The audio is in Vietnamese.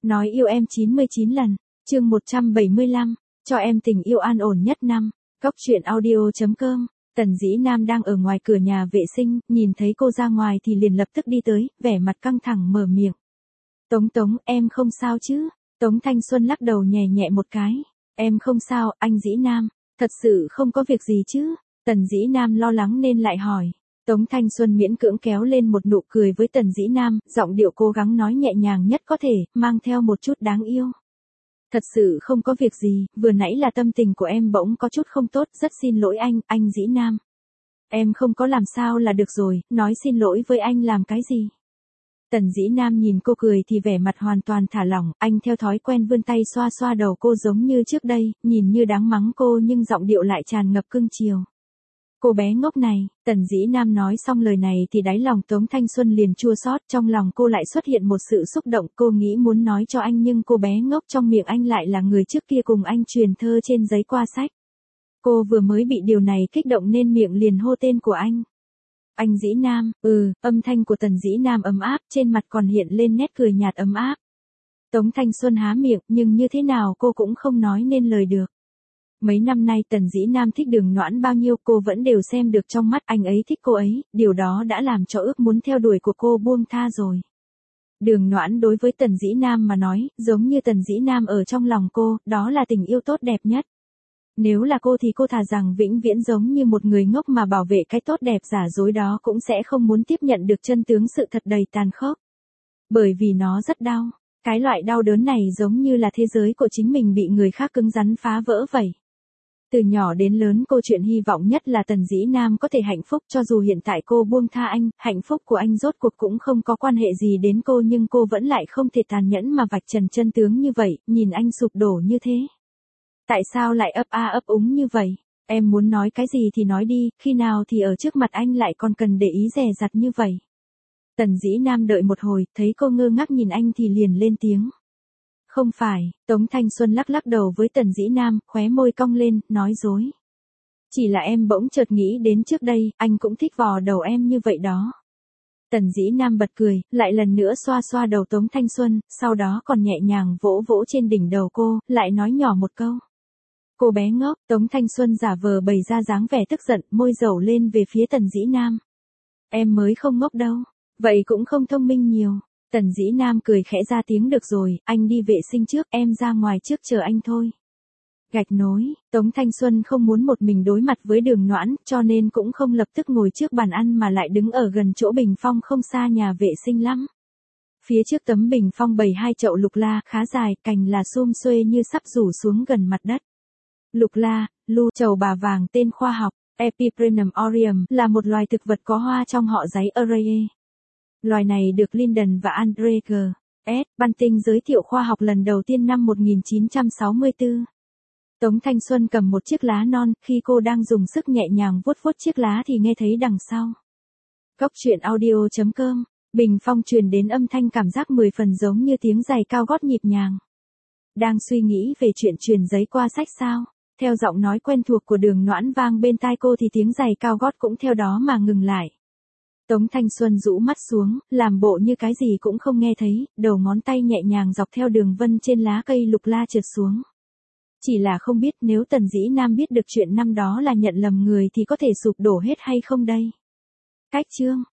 Nói yêu em 99 lần. Chương 175. Cho em tình yêu an ổn nhất năm. Cóc truyện audio.com. Tần Dĩ Nam đang ở ngoài cửa nhà vệ sinh, nhìn thấy cô ra ngoài thì liền lập tức đi tới, vẻ mặt căng thẳng mở miệng. Tống, em không sao chứ? Tống Thanh Xuân lắc đầu nhẹ nhẹ một cái. Em không sao, anh Dĩ Nam. Thật sự không có việc gì chứ? Tần Dĩ Nam lo lắng nên lại hỏi. Tống Thanh Xuân miễn cưỡng kéo lên một nụ cười với Tần Dĩ Nam, giọng điệu cố gắng nói nhẹ nhàng nhất có thể, mang theo một chút đáng yêu. Thật sự không có việc gì, vừa nãy là tâm tình của em bỗng có chút không tốt, rất xin lỗi anh Dĩ Nam. Em không có làm sao là được rồi, nói xin lỗi với anh làm cái gì? Tần Dĩ Nam nhìn cô cười thì vẻ mặt hoàn toàn thả lỏng, anh theo thói quen vươn tay xoa xoa đầu cô giống như trước đây, nhìn như đáng mắng cô nhưng giọng điệu lại tràn ngập cưng chiều. Cô bé ngốc này, Tần Dĩ Nam nói xong lời này thì đáy lòng Tống Thanh Xuân liền chua xót, trong lòng cô lại xuất hiện một sự xúc động, cô nghĩ muốn nói cho anh nhưng cô bé ngốc trong miệng anh lại là người trước kia cùng anh truyền thơ trên giấy qua sách. Cô vừa mới bị điều này kích động nên miệng liền hô tên của anh. Anh Dĩ Nam, âm thanh của Tần Dĩ Nam ấm áp, trên mặt còn hiện lên nét cười nhạt ấm áp. Tống Thanh Xuân há miệng, nhưng như thế nào cô cũng không nói nên lời được. Mấy năm nay Tần Dĩ Nam thích Đường Noãn bao nhiêu cô vẫn đều xem được trong mắt, anh ấy thích cô ấy, điều đó đã làm cho ước muốn theo đuổi của cô buông tha rồi. Đường Noãn đối với Tần Dĩ Nam mà nói, giống như Tần Dĩ Nam ở trong lòng cô, đó là tình yêu tốt đẹp nhất. Nếu là cô thì cô thà rằng vĩnh viễn giống như một người ngốc mà bảo vệ cái tốt đẹp giả dối đó cũng sẽ không muốn tiếp nhận được chân tướng sự thật đầy tàn khốc. Bởi vì nó rất đau, cái loại đau đớn này giống như là thế giới của chính mình bị người khác cứng rắn phá vỡ vậy. Từ nhỏ đến lớn cô chuyện hy vọng nhất là Tần Dĩ Nam có thể hạnh phúc, cho dù hiện tại cô buông tha anh, hạnh phúc của anh rốt cuộc cũng không có quan hệ gì đến cô nhưng cô vẫn lại không thể tàn nhẫn mà vạch trần chân tướng như vậy, nhìn anh sụp đổ như thế. Tại sao lại ấp úng như vậy? Em muốn nói cái gì thì nói đi, khi nào thì ở trước mặt anh lại còn cần để ý dè dặt như vậy? Tần Dĩ Nam đợi một hồi, thấy cô ngơ ngác nhìn anh thì liền lên tiếng. Không phải, Tống Thanh Xuân lắc đầu với Tần Dĩ Nam, khóe môi cong lên, nói dối. Chỉ là em bỗng chợt nghĩ đến trước đây, anh cũng thích vò đầu em như vậy đó. Tần Dĩ Nam bật cười, lại lần nữa xoa xoa đầu Tống Thanh Xuân, sau đó còn nhẹ nhàng vỗ vỗ trên đỉnh đầu cô, lại nói nhỏ một câu. Cô bé ngốc, Tống Thanh Xuân giả vờ bày ra dáng vẻ tức giận, môi dẩu lên về phía Tần Dĩ Nam. Em mới không ngốc đâu, vậy cũng không thông minh nhiều. Tần Dĩ Nam cười khẽ ra tiếng được rồi, anh đi vệ sinh trước, em ra ngoài trước chờ anh thôi. Gạch nối, Tống Thanh Xuân không muốn một mình đối mặt với Đường Noãn, cho nên cũng không lập tức ngồi trước bàn ăn mà lại đứng ở gần chỗ bình phong không xa nhà vệ sinh lắm. Phía trước tấm bình phong bày hai chậu lục la khá dài, cành là sum xuê như sắp rủ xuống gần mặt đất. Lục la, trầu bà vàng tên khoa học, Epipremnum aureum, là một loài thực vật có hoa trong họ giấy Araceae. Loài này được Lyndon và Andre G. S. Bunting giới thiệu khoa học lần đầu tiên năm 1964. Tống Thanh Xuân cầm một chiếc lá non, khi cô đang dùng sức nhẹ nhàng vuốt vuốt chiếc lá thì nghe thấy đằng sau. Cóc truyện audio.com, bình phong truyền đến âm thanh cảm giác 10 phần giống như tiếng giày cao gót nhịp nhàng. Đang suy nghĩ về chuyện truyền giấy qua sách sao? Theo giọng nói quen thuộc của Đường Noãn vang bên tai cô thì tiếng giày cao gót cũng theo đó mà ngừng lại. Tống Thanh Xuân rũ mắt xuống, làm bộ như cái gì cũng không nghe thấy, đầu ngón tay nhẹ nhàng dọc theo đường vân trên lá cây lục la trượt xuống. Chỉ là không biết nếu Tần Dĩ Nam biết được chuyện năm đó là nhận lầm người thì có thể sụp đổ hết hay không đây? Cách chương